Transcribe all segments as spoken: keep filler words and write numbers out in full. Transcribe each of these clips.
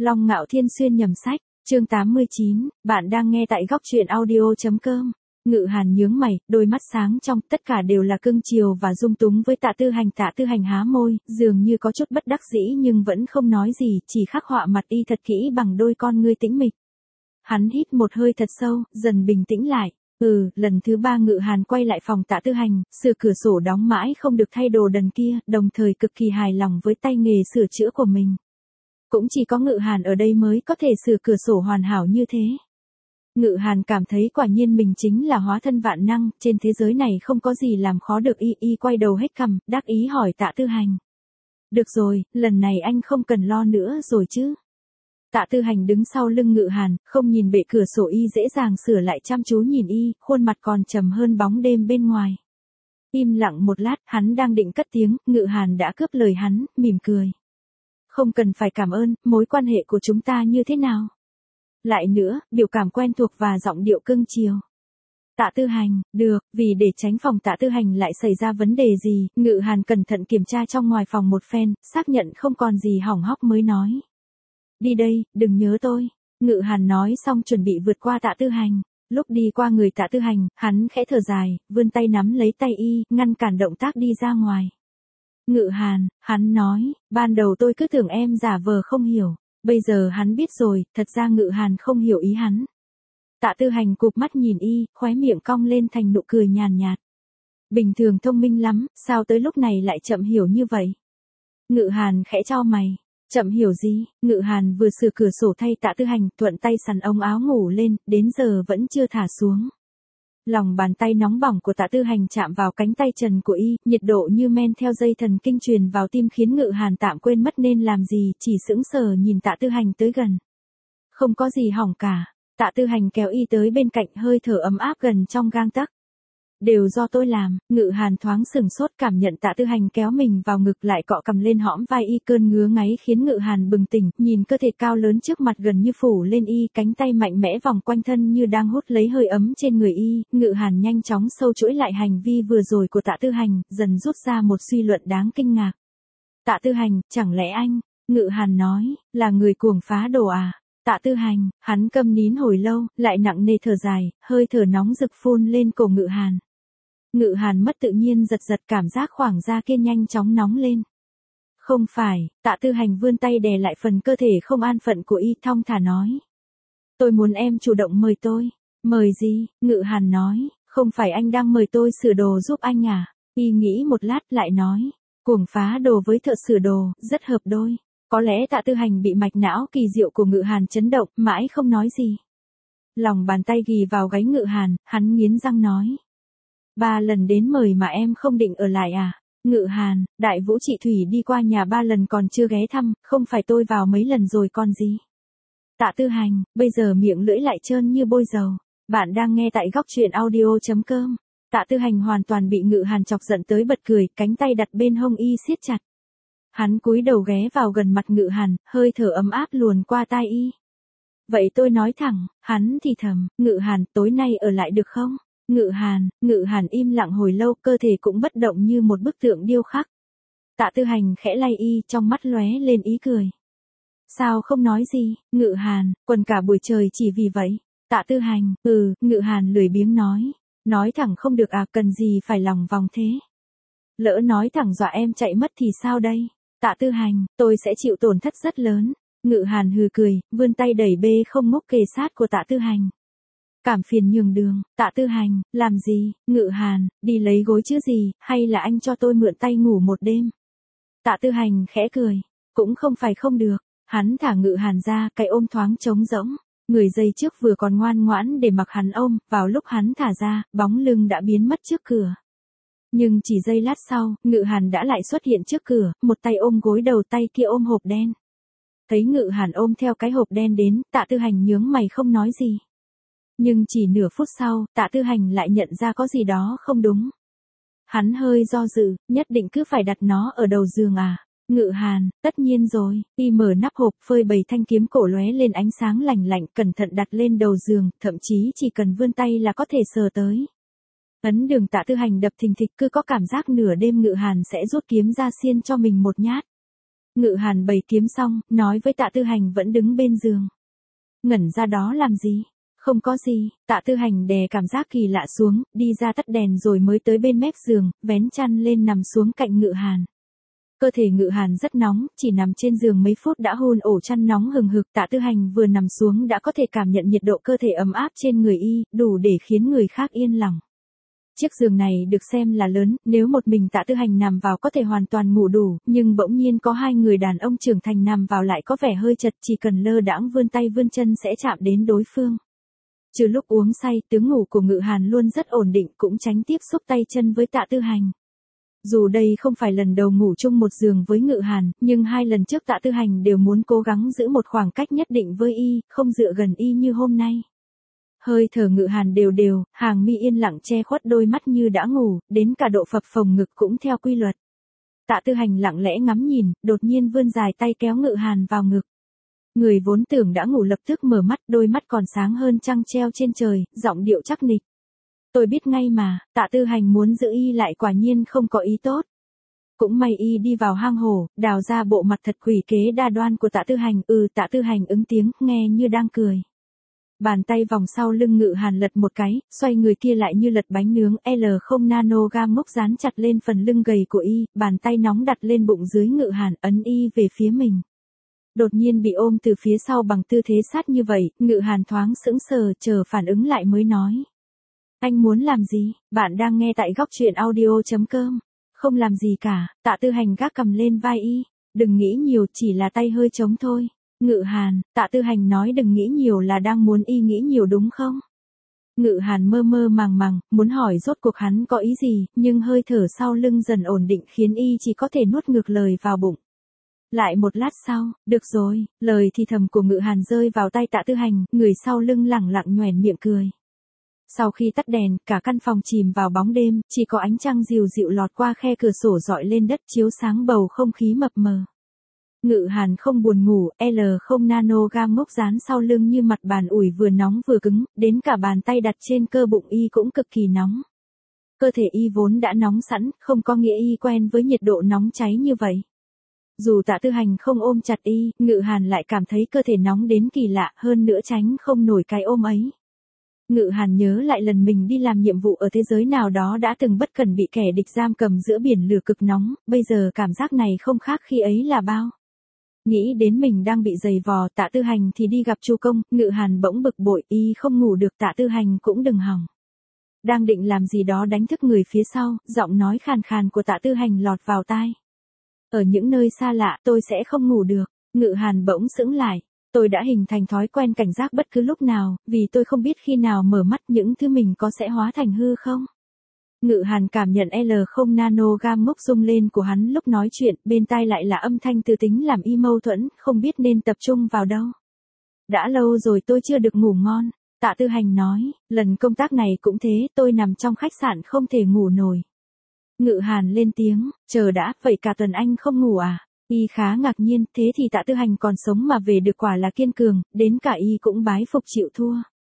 Long Ngạo Thiên xuyên nhầm sách, chương tám mươi chín, bạn đang nghe tại góc truyện audio.com. Ngự Hàn nhướng mày, đôi mắt sáng trong, tất cả đều là cưng chiều và dung túng với Tạ Tư Hành. Tạ Tư Hành há môi, dường như có chút bất đắc dĩ nhưng vẫn không nói gì, chỉ khắc họa mặt y thật kỹ bằng đôi con ngươi tĩnh mịch. Hắn hít một hơi thật sâu, dần bình tĩnh lại. Ừ, lần thứ ba Ngự Hàn quay lại phòng Tạ Tư Hành, sửa cửa sổ đóng mãi không được thay đồ đần kia, đồng thời cực kỳ hài lòng với tay nghề sửa chữa của mình. Cũng chỉ có Ngự Hàn ở đây mới có thể sửa cửa sổ hoàn hảo như thế. Ngự Hàn cảm thấy quả nhiên mình chính là hóa thân vạn năng, trên thế giới này không có gì làm khó được y. Y quay đầu hết cằm, đắc ý hỏi Tạ Tư Hành. Được rồi, lần này anh không cần lo nữa rồi chứ. Tạ Tư Hành đứng sau lưng Ngự Hàn, không nhìn bệ cửa sổ y dễ dàng sửa lại, chăm chú nhìn y, khuôn mặt còn trầm hơn bóng đêm bên ngoài. Im lặng một lát, hắn đang định cất tiếng, Ngự Hàn đã cướp lời hắn, mỉm cười. Không cần phải cảm ơn, mối quan hệ của chúng ta như thế nào? Lại nữa, biểu cảm quen thuộc và giọng điệu cưng chiều. Tạ Tư Hành, được, vì để tránh phòng Tạ Tư Hành lại xảy ra vấn đề gì, Ngự Hàn cẩn thận kiểm tra trong ngoài phòng một phen, xác nhận không còn gì hỏng hóc mới nói. Đi đây, đừng nhớ tôi. Ngự Hàn nói xong chuẩn bị vượt qua Tạ Tư Hành. Lúc đi qua người Tạ Tư Hành, hắn khẽ thở dài, vươn tay nắm lấy tay y, ngăn cản động tác đi ra ngoài. Ngự Hàn, hắn nói, ban đầu tôi cứ tưởng em giả vờ không hiểu, bây giờ hắn biết rồi, thật ra Ngự Hàn không hiểu ý hắn. Tạ Tư Hành cụp mắt nhìn y, khóe miệng cong lên thành nụ cười nhàn nhạt. Bình thường thông minh lắm, sao tới lúc này lại chậm hiểu như vậy? Ngự Hàn khẽ chau mày. Chậm hiểu gì? Ngự Hàn vừa sửa cửa sổ thay Tạ Tư Hành, thuận tay sắn ống áo ngủ lên, đến giờ vẫn chưa thả xuống. Lòng bàn tay nóng bỏng của Tạ Tư Hành chạm vào cánh tay trần của y, nhiệt độ như men theo dây thần kinh truyền vào tim khiến Ngự Hàn tạm quên mất nên làm gì, chỉ sững sờ nhìn Tạ Tư Hành tới gần. Không có gì hỏng cả. Tạ Tư Hành kéo y tới bên cạnh, hơi thở ấm áp gần trong gang tấc. Đều do tôi làm. Ngự Hàn thoáng sừng sốt, cảm nhận Tạ Tư Hành kéo mình vào ngực lại cọ cầm lên hõm vai y, cơn ngứa ngáy khiến Ngự Hàn bừng tỉnh, nhìn cơ thể cao lớn trước mặt gần như phủ lên y, cánh tay mạnh mẽ vòng quanh thân như đang hút lấy hơi ấm trên người y. Ngự Hàn nhanh chóng sâu chuỗi lại hành vi vừa rồi của Tạ Tư Hành, dần rút ra một suy luận đáng kinh ngạc. Tạ Tư Hành, chẳng lẽ anh? Ngự Hàn nói, là người cuồng phá đồ à? Tạ Tư Hành, hắn câm nín hồi lâu, lại nặng nề thở dài, hơi thở nóng rực phun lên cổ Ngự Hàn. Ngự Hàn mất tự nhiên giật giật, cảm giác khoảng da kia nhanh chóng nóng lên. Không phải, Tạ Tư Hành vươn tay đè lại phần cơ thể không an phận của y, thong thả nói. Tôi muốn em chủ động mời tôi. Mời gì? Ngự Hàn nói, không phải anh đang mời tôi sửa đồ giúp anh à? Y nghĩ một lát lại nói, cuồng phá đồ với thợ sửa đồ, rất hợp đôi. Có lẽ Tạ Tư Hành bị mạch não kỳ diệu của Ngự Hàn chấn động, mãi không nói gì. Lòng bàn tay ghì vào gáy Ngự Hàn, hắn nghiến răng nói. Ba lần đến mời mà em không định ở lại à? Ngự Hàn, Đại Vũ chị Thủy đi qua nhà ba lần còn chưa ghé thăm, không phải tôi vào mấy lần rồi còn gì. Tạ Tư Hành, bây giờ miệng lưỡi lại trơn như bôi dầu. Bạn đang nghe tại góc truyện audio.com. Tạ Tư Hành hoàn toàn bị Ngự Hàn chọc giận tới bật cười, cánh tay đặt bên hông y siết chặt. Hắn cúi đầu ghé vào gần mặt Ngự Hàn, hơi thở ấm áp luồn qua tai y. Vậy tôi nói thẳng, hắn thì thầm, Ngự Hàn, tối nay ở lại được không? Ngự Hàn, Ngự Hàn im lặng hồi lâu, cơ thể cũng bất động như một bức tượng điêu khắc. Tạ Tư Hành khẽ lay y, trong mắt lóe lên ý cười. Sao không nói gì? Ngự Hàn, quần cả buổi trời chỉ vì vậy. Tạ Tư Hành, ừ, Ngự Hàn lười biếng nói. Nói thẳng không được à, cần gì phải lòng vòng thế? Lỡ nói thẳng dọa em chạy mất thì sao đây? Tạ Tư Hành, tôi sẽ chịu tổn thất rất lớn. Ngự Hàn hừ cười, vươn tay đẩy bê không ngốc kề sát của Tạ Tư Hành. Cảm phiền nhường đường. Tạ Tư Hành, làm gì? Ngự Hàn, đi lấy gối chứ gì, hay là anh cho tôi mượn tay ngủ một đêm? Tạ Tư Hành khẽ cười. Cũng không phải không được. Hắn thả Ngự Hàn ra, cái ôm thoáng trống rỗng. Người giây trước vừa còn ngoan ngoãn để mặc hắn ôm, vào lúc hắn thả ra, bóng lưng đã biến mất trước cửa. Nhưng chỉ giây lát sau, Ngự Hàn đã lại xuất hiện trước cửa, một tay ôm gối đầu, tay kia ôm hộp đen. Thấy Ngự Hàn ôm theo cái hộp đen đến, Tạ Tư Hành nhướng mày không nói gì. Nhưng chỉ nửa phút sau, Tạ Tư Hành lại nhận ra có gì đó không đúng. Hắn hơi do dự, nhất định cứ phải đặt nó ở đầu giường à? Ngự Hàn, tất nhiên rồi. Y mở nắp hộp, phơi bày thanh kiếm cổ lóe lên ánh sáng lành lạnh, cẩn thận đặt lên đầu giường, thậm chí chỉ cần vươn tay là có thể sờ tới. Ấn đường Tạ Tư Hành đập thình thịch, cứ có cảm giác nửa đêm Ngự Hàn sẽ rút kiếm ra xiên cho mình một nhát. Ngự Hàn bày kiếm xong, nói với Tạ Tư Hành vẫn đứng bên giường. Ngẩn ra đó làm gì? Không có gì, Tạ Tư Hành đè cảm giác kỳ lạ xuống, đi ra tắt đèn rồi mới tới bên mép giường, vén chăn lên nằm xuống cạnh Ngự Hàn. Cơ thể Ngự Hàn rất nóng, chỉ nằm trên giường mấy phút đã hôn ổ chăn nóng hừng hực. Tạ Tư Hành vừa nằm xuống đã có thể cảm nhận nhiệt độ cơ thể ấm áp trên người y, đủ để khiến người khác yên lòng. Chiếc giường này được xem là lớn, nếu một mình Tạ Tư Hành nằm vào có thể hoàn toàn ngủ đủ, nhưng bỗng nhiên có hai người đàn ông trưởng thành nằm vào lại có vẻ hơi chật, chỉ cần lơ đãng vươn tay vươn chân sẽ chạm đến đối phương. Trừ lúc uống say, tướng ngủ của Ngự Hàn luôn rất ổn định, cũng tránh tiếp xúc tay chân với Tạ Tư Hành. Dù đây không phải lần đầu ngủ chung một giường với Ngự Hàn, nhưng hai lần trước Tạ Tư Hành đều muốn cố gắng giữ một khoảng cách nhất định với y, không dựa gần y như hôm nay. Hơi thở Ngự Hàn đều đều, hàng mi yên lặng che khuất đôi mắt như đã ngủ, đến cả độ phập phồng ngực cũng theo quy luật. Tạ Tư Hành lặng lẽ ngắm nhìn, đột nhiên vươn dài tay kéo Ngự Hàn vào ngực. Người vốn tưởng đã ngủ lập tức mở mắt, đôi mắt còn sáng hơn trăng treo trên trời, giọng điệu chắc nịch. Tôi biết ngay mà, Tạ Tư Hành muốn giữ y lại quả nhiên không có ý tốt. Cũng may y đi vào hang hổ, đào ra bộ mặt thật quỷ kế đa đoan của Tạ Tư Hành. Ừ, Tạ Tư Hành ứng tiếng, nghe như đang cười. Bàn tay vòng sau lưng Ngự Hàn lật một cái, xoay người kia lại như lật bánh nướng. L không nanogram mốc dán chặt lên phần lưng gầy của y, bàn tay nóng đặt lên bụng dưới Ngự Hàn, ấn y về phía mình. Đột nhiên bị ôm từ phía sau bằng tư thế sát như vậy, Ngự Hàn thoáng sững sờ, chờ phản ứng lại mới nói. Anh muốn làm gì? Bạn đang nghe tại góc truyện audio chấm com. Không làm gì cả, Tạ Tư Hành gác cầm lên vai y. Đừng nghĩ nhiều, chỉ là tay hơi trống thôi. Ngự Hàn, Tạ Tư Hành nói đừng nghĩ nhiều là đang muốn y nghĩ nhiều đúng không? Ngự Hàn mơ mơ màng màng, muốn hỏi rốt cuộc hắn có ý gì, nhưng hơi thở sau lưng dần ổn định khiến y chỉ có thể nuốt ngược lời vào bụng. Lại một lát sau, được rồi, lời thì thầm của Ngự Hàn rơi vào tay Tạ Tư Hành, người sau lưng lẳng lặng nhoẻn miệng cười. Sau khi tắt đèn, cả căn phòng chìm vào bóng đêm, chỉ có ánh trăng dịu dịu lọt qua khe cửa sổ rọi lên đất chiếu sáng bầu không khí mập mờ. Ngự Hàn không buồn ngủ, L không nanogram mốc dán sau lưng như mặt bàn ủi vừa nóng vừa cứng, đến cả bàn tay đặt trên cơ bụng y cũng cực kỳ nóng. Cơ thể y vốn đã nóng sẵn, không có nghĩa y quen với nhiệt độ nóng cháy như vậy. Dù Tạ Tư Hành không ôm chặt y, Ngự Hàn lại cảm thấy cơ thể nóng đến kỳ lạ, hơn nữa tránh không nổi cái ôm ấy. Ngự Hàn nhớ lại lần mình đi làm nhiệm vụ ở thế giới nào đó đã từng bất cẩn bị kẻ địch giam cầm giữa biển lửa cực nóng, bây giờ cảm giác này không khác khi ấy là bao. Nghĩ đến mình đang bị giày vò, Tạ Tư Hành thì đi gặp Chu Công, Ngự Hàn bỗng bực bội, y không ngủ được, Tạ Tư Hành cũng đừng hòng. Đang định làm gì đó đánh thức người phía sau, giọng nói khàn khàn của Tạ Tư Hành lọt vào tai. Ở những nơi xa lạ, tôi sẽ không ngủ được. Ngự Hàn bỗng sững lại. Tôi đã hình thành thói quen cảnh giác bất cứ lúc nào, vì tôi không biết khi nào mở mắt những thứ mình có sẽ hóa thành hư không. Ngự Hàn cảm nhận L không nanogram ngốc rung lên của hắn lúc nói chuyện, bên tai lại là âm thanh tư tính làm y mâu thuẫn, không biết nên tập trung vào đâu. Đã lâu rồi tôi chưa được ngủ ngon, Tạ Tư Hành nói, lần công tác này cũng thế, tôi nằm trong khách sạn không thể ngủ nổi. Ngự Hàn lên tiếng, chờ đã, vậy cả tuần anh không ngủ à? Y khá ngạc nhiên, thế thì Tạ Tư Hành còn sống mà về được quả là kiên cường, đến cả y cũng bái phục chịu thua.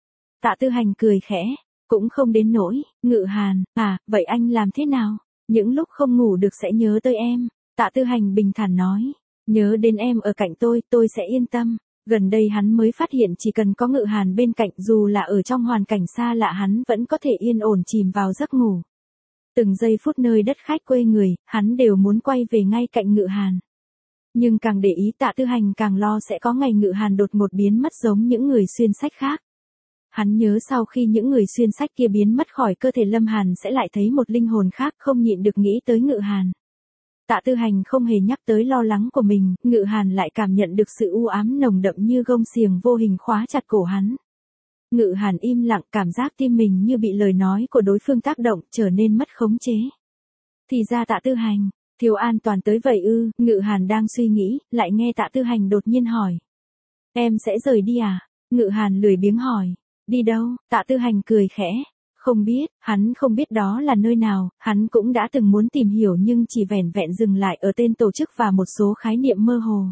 Tạ Tư Hành cười khẽ, cũng không đến nỗi. Ngự Hàn, à, vậy anh làm thế nào? Những lúc không ngủ được sẽ nhớ tới em. Tạ Tư Hành bình thản nói, nhớ đến em ở cạnh tôi, tôi sẽ yên tâm. Gần đây hắn mới phát hiện chỉ cần có Ngự Hàn bên cạnh, dù là ở trong hoàn cảnh xa lạ hắn vẫn có thể yên ổn chìm vào giấc ngủ. Từng giây phút nơi đất khách quê người, hắn đều muốn quay về ngay cạnh Ngự Hàn. Nhưng càng để ý Tạ Tư Hành càng lo sẽ có ngày Ngự Hàn đột ngột biến mất giống những người xuyên sách khác. Hắn nhớ sau khi những người xuyên sách kia biến mất khỏi cơ thể Lâm Hàn sẽ lại thấy một linh hồn khác, không nhịn được nghĩ tới Ngự Hàn. Tạ Tư Hành không hề nhắc tới lo lắng của mình, Ngự Hàn lại cảm nhận được sự u ám nồng đậm như gông xiềng vô hình khóa chặt cổ hắn. Ngự Hàn im lặng, cảm giác tim mình như bị lời nói của đối phương tác động, trở nên mất khống chế. Thì ra Tạ Tư Hành, thiếu an toàn tới vậy ư? Ngự Hàn đang suy nghĩ, lại nghe Tạ Tư Hành đột nhiên hỏi. Em sẽ rời đi à? Ngự Hàn lười biếng hỏi. Đi đâu? Tạ Tư Hành cười khẽ. Không biết, hắn không biết đó là nơi nào, hắn cũng đã từng muốn tìm hiểu nhưng chỉ vẻn vẹn dừng lại ở tên tổ chức và một số khái niệm mơ hồ.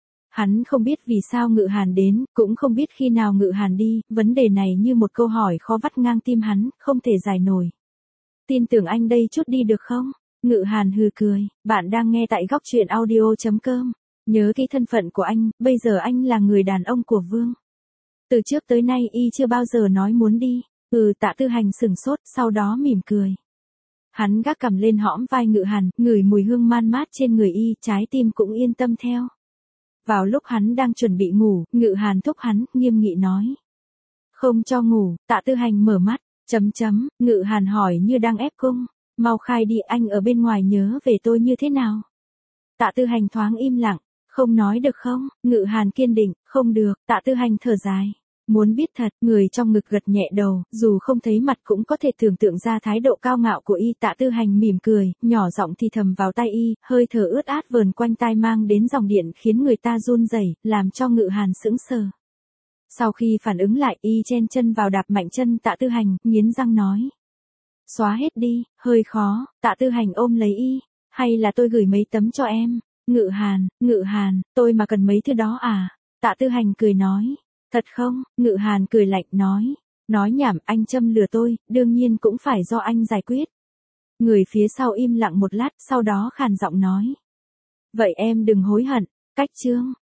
Hắn không biết vì sao Ngự Hàn đến, cũng không biết khi nào Ngự Hàn đi, vấn đề này như một câu hỏi khó vắt ngang tim hắn, không thể giải nổi. Tin tưởng anh đây chút đi được không? Ngự Hàn hừ cười, bạn đang nghe tại góc truyện audio chấm com. Nhớ kỹ thân phận của anh, bây giờ anh là người đàn ông của Vương. Từ trước tới nay y chưa bao giờ nói muốn đi. Ừ, Tạ Tư Hành sừng sốt, sau đó mỉm cười. Hắn gác cằm lên hõm vai Ngự Hàn, ngửi mùi hương man mát trên người y, trái tim cũng yên tâm theo. Vào lúc hắn đang chuẩn bị ngủ, Ngự Hàn thúc hắn, nghiêm nghị nói. Không cho ngủ. Tạ Tư Hành mở mắt, chấm chấm, Ngự Hàn hỏi như đang ép cung. Mau khai đi, anh ở bên ngoài nhớ về tôi như thế nào? Tạ Tư Hành thoáng im lặng, không nói được không? Ngự Hàn kiên định, không được. Tạ Tư Hành thở dài. Muốn biết thật, người trong ngực gật nhẹ đầu, dù không thấy mặt cũng có thể tưởng tượng ra thái độ cao ngạo của y. Tạ Tư Hành mỉm cười, nhỏ giọng thì thầm vào tai y, hơi thở ướt át vờn quanh tai mang đến dòng điện khiến người ta run rẩy, làm cho Ngự Hàn sững sờ. Sau khi phản ứng lại, y chen chân vào đạp mạnh chân Tạ Tư Hành, nghiến răng nói. Xóa hết đi, hơi khó. Tạ Tư Hành ôm lấy y, hay là tôi gửi mấy tấm cho em? Ngự Hàn, Ngự Hàn, tôi mà cần mấy thứ đó à? Tạ Tư Hành cười nói. Thật không? Ngự Hàn cười lạnh nói. Nói nhảm, anh châm lừa tôi, đương nhiên cũng phải do anh giải quyết. Người phía sau im lặng một lát, sau đó khàn giọng nói. Vậy em đừng hối hận. Cách chương.